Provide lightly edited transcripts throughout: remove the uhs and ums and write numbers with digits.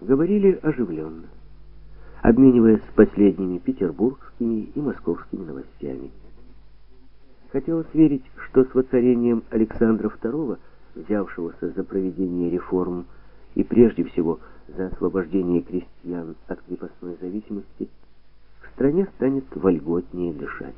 Говорили оживленно, обмениваясь последними петербургскими и московскими новостями. Хотелось верить, что с воцарением Александра II, взявшегося за проведение реформ и прежде всего за освобождение крестьян от крепостной зависимости, в стране станет вольготнее дышать.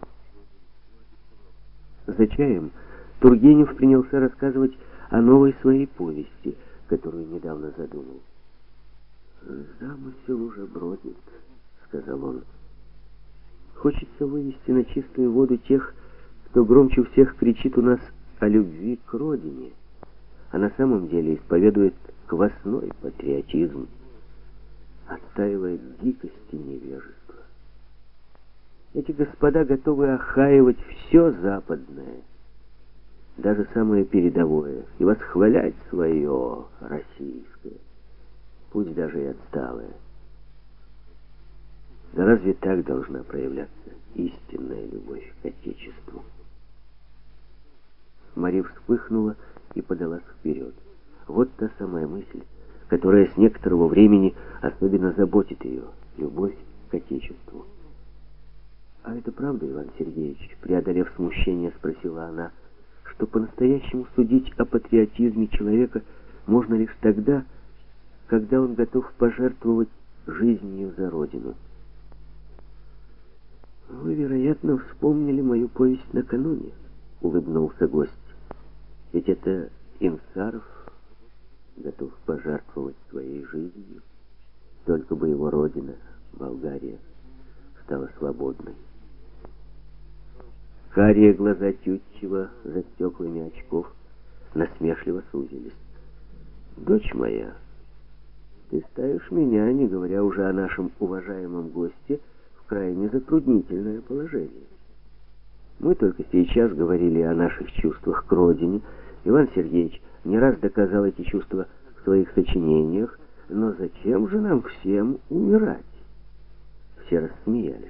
За чаем Тургенев принялся рассказывать о новой своей повести, которую недавно задумал. «Замысел уже бродит», — сказал он. «Хочется вывести на чистую воду тех, кто громче всех кричит у нас о любви к родине, а на самом деле исповедует квасной патриотизм, отстаивает дикость и невежество. Эти господа готовы охаивать все западное, даже самое передовое, и восхвалять свое российское, пусть даже и отсталое. Да разве так должна проявляться истинная любовь к Отечеству?» Мария вспыхнула и подалась вперед. Вот та самая мысль, которая с некоторого времени особенно заботит ее — любовь к Отечеству. «А это правда, Иван Сергеевич?» — преодолев смущение, спросила она, что по-настоящему судить о патриотизме человека можно лишь тогда, когда он готов пожертвовать жизнью за Родину. «Вы, вероятно, вспомнили мою повесть накануне», — улыбнулся гость. «Ведь это Инсаров готов пожертвовать своей жизнью, только бы его родина, Болгария, стала свободной». Карие глаза Тютчева за стеклами очков насмешливо сузились. «Дочь моя, ты ставишь меня, не говоря уже о нашем уважаемом госте, в крайне затруднительное положение. Мы только сейчас говорили о наших чувствах к родине. Иван Сергеевич не раз доказал эти чувства в своих сочинениях, но зачем же нам всем умирать?» Все рассмеялись.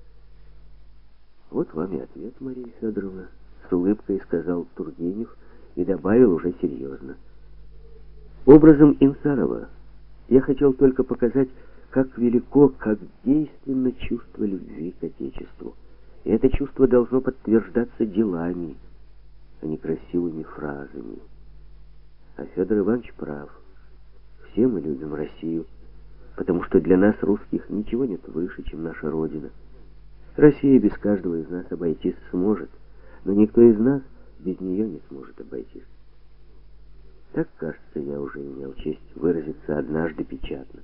«Вот вам и ответ, Мария Федоровна», — с улыбкой сказал Тургенев и добавил уже серьезно. «Образом Инсарова я хотел только показать, как велико, как действенно чувство любви к Отечеству. И это чувство должно подтверждаться делами, а не красивыми фразами. А Федор Иванович прав. Все мы любим Россию, потому что для нас, русских, ничего нет выше, чем наша Родина. Россия без каждого из нас обойтись сможет, но никто из нас без нее не сможет обойтись. Так, кажется, я уже имел честь выразиться однажды печатно.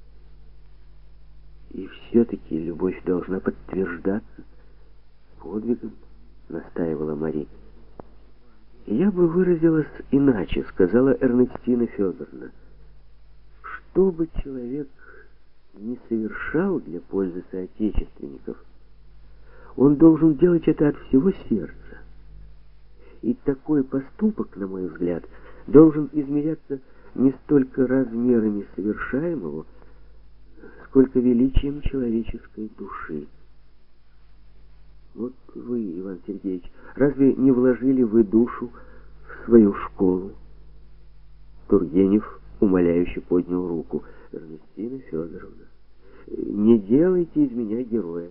И все-таки любовь должна подтверждаться подвигом», — настаивала Мария. «Я бы выразилась иначе», — сказала Эрнестина Федоровна. «Что бы человек не совершал для пользы соотечественников, он должен делать это от всего сердца. И такой поступок, на мой взгляд, должен измеряться не столько размерами совершаемого, сколько величием человеческой души. Вот вы, Иван Сергеевич, разве не вложили вы душу в свою школу?» Тургенев умоляюще поднял руку. «Эрнестина Федоровна, не делайте из меня героя».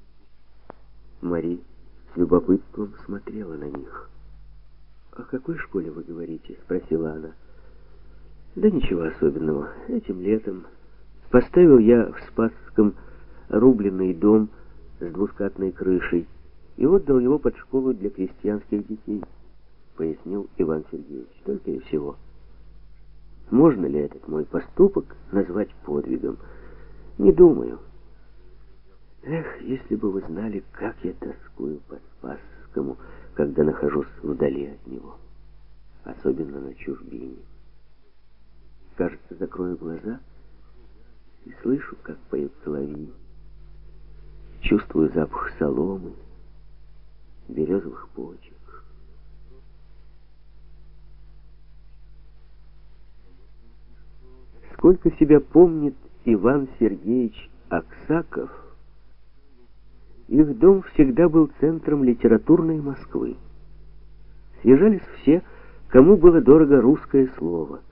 Мари с любопытством смотрела на них. «О какой школе вы говорите?» — спросила она. «Да ничего особенного. Этим летом поставил я в Спасском рубленый дом с двускатной крышей и отдал его под школу для крестьянских детей», — пояснил Иван Сергеевич. «Только и всего. Можно ли этот мой поступок назвать подвигом? Не думаю. Эх, если бы вы знали, как я тоскую по Спасскому, когда нахожусь вдали от него, особенно на чужбине. Кажется, закрою глаза и слышу, как поют соловьи. Чувствую запах соломы, березовых почек. Сколько себя помнит Иван Сергеевич Аксаков, их дом всегда был центром литературной Москвы. Съезжались все, кому было дорого русское слово.